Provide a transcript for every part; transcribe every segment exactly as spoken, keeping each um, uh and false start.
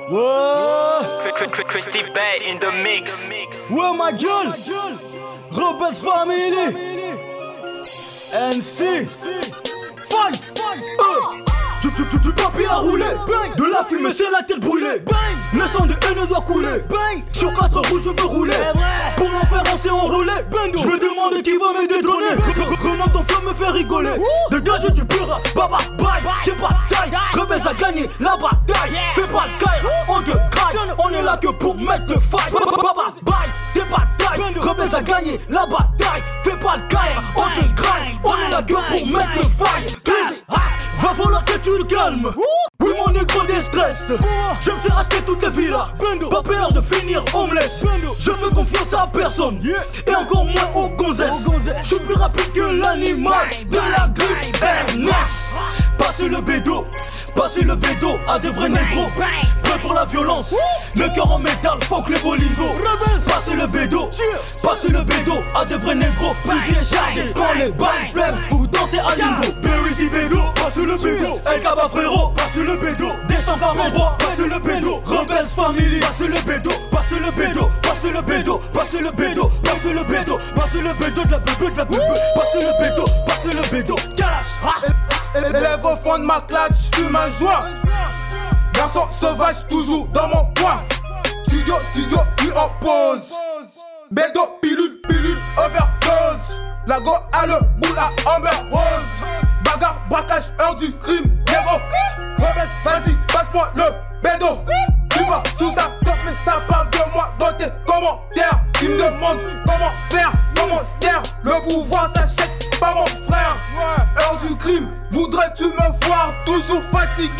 Ouais. Christy Bay in the mix. Ouais ma gueule. Rebels Family. N C. Fight. Euh. Du, du, du, du papier à rouler. Bang. De la fumée c'est la tête brûlée. Bang. Le sang de haine doit couler. Bang. Sur quatre roues je veux rouler. Pour l'enfer on s'est enrôlé. Je me demande qui va me détrôner. Renan ton feu me fait rigoler. Dégage du pur. Baba bye. T'es pas taille. Rebels a gagné la bataille. Fais pas le caille. On te craille. On est là que pour mettre le fight. Baba bye. T'es pas taille. Rebels a gagné la bataille. Fais pas le caille. On te craille. On est là que pour mettre le fight. Va falloir que tu le calmes. Oui mon négro des stress. Je me fais acheter toutes les villas. Pas peur de finir homeless. Je fais confiance à personne. Et encore moins aux gonzesses. Je suis plus rapide que l'animal de la griffe Ernest. Passez le bédo. Passez le bédo à des vrais négros. Prêt pour la violence. Le cœur en métal, fuck les bolingos. Passez le bédo. Passez le bédo à des vrais négros. Fusil est chargé quand les balles pleuvent. Vous dansez à lingo. Berry bédo. Passez le bédo. El Kaba frérot. Passez le bédo. deux cent quarante-trois. Passez le bédo. Rebels Family. Passez le bédo. Passez le bédo. Passez le bédo. Passez le bédo. Passez le bédo. Passez le bédo de la bébé de la bébé. Passez le bédo. Passez le bédo. Kalash. Élève au fond de ma classe, j'fume un joint. Garçon sauvage toujours dans mon coin. Studio, studio, lui en pause. Bédo, pilule, pilule, overdose. La go a le boule à Amber Rose. Bagarre, braquage, heure du crime, négro. Rebels, vas-y, passe-moi le bédo. Tu vas sous sa top, mais ça parle de moi dans tes commentaires. Ils me demandent comment faire, comment se taire. Le pouvoir s'achète, pas mon frère. Heure du crime, voudrais-tu me voir toujours fatigué?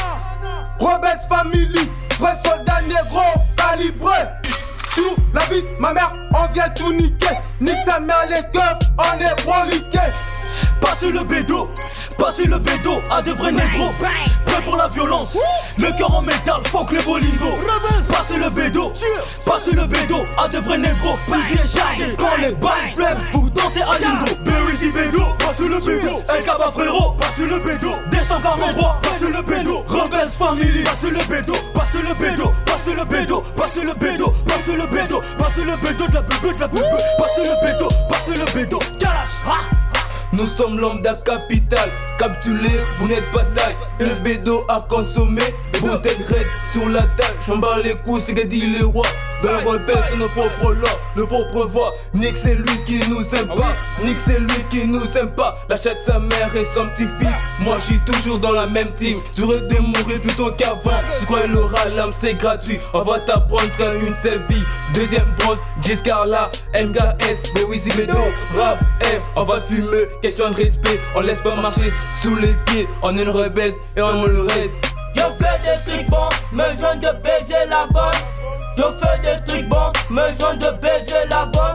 Rebels Family, vrai soldat négro calibré. Sur la vie de ma mère, on vient tout niquer. Nique sa mère les keufs, on est broliqué. Passez le bédo. Passez le bédo à des vrais négros. Prêt pour la violence. Le cœur en métal, fuck les bolingos. Passez le bédo. Passez le bédo à des vrais négros. Fusil est chargé quand les balles pleuvent. Vous dansez à lingo. Berry bédo. Passez le bédo. El Kaba frérot. Passez le bédo. deux cent quarante-trois. Passez le bédo. Rebels Family. Passez le bédo. Passez le bédo. Passez le bédo. Passez le bédo. Passez le bédo. Passez le bédo de la bébé de la bébé. Passez le bédo. Passez le bédo. Kalash. Nous sommes l'homme de la capitale, capitulé, vous n'êtes pas taille. Et le bédo à consommer, bouteille red sur la table. J'en bats les coups, c'est qu'a dit les rois. Dans le rebelle, c'est nos propres lois, le propre voix. Nick c'est lui qui nous aime pas, Nick c'est lui qui nous aime pas. L'achète sa mère et son petit-fils. Moi j'suis toujours dans la même team. Tu rêves de mourir plutôt qu'avant. Tu crois le ralame c'est gratuit. On va t'apprendre qu'à une seule vie. Deuxième brosse, Giscarla, M K S, Bewizzy Bédo, rap, M, on va fumer, question de respect, on laisse pas marcher sous les pieds, on est une rebelle et on le reste. Je fais des trucs bons, me joins de baiser la bonne. Je fais des trucs bons, me joins de baiser la bonne.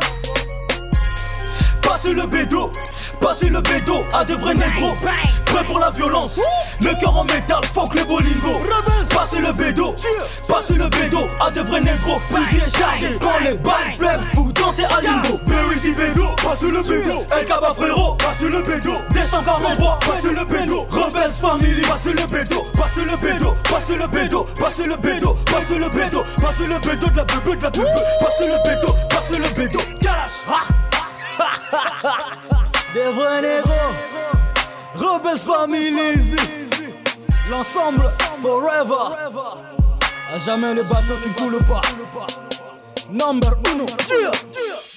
Passez le bédo. Passez le bédo à des vrais négros. Prêt pour la violence. Le cœur en métal, fuck les bolingos. Passez le bédo. Passez le bédo à des vrais négros. Fusil est chargé quand les balles pleuvent. Vous dansez à lingo. Berry bédo. Passez le bédo. El Kaba frérot. Passez le bédo. deux cent quarante-trois. Passez le bédo. Rebels Family. Passez le bédo. Passez le bédo. Passez le bédo. Passez le bédo. Passez le bédo. Passez le bédo de la bébé de la bébé. Passez le bédo. Passez le bédo. Kalash. Des vrais négros, Rebels Family, l'ensemble forever. À jamais les bateaux qui coulent pas. Number uno. Yeah.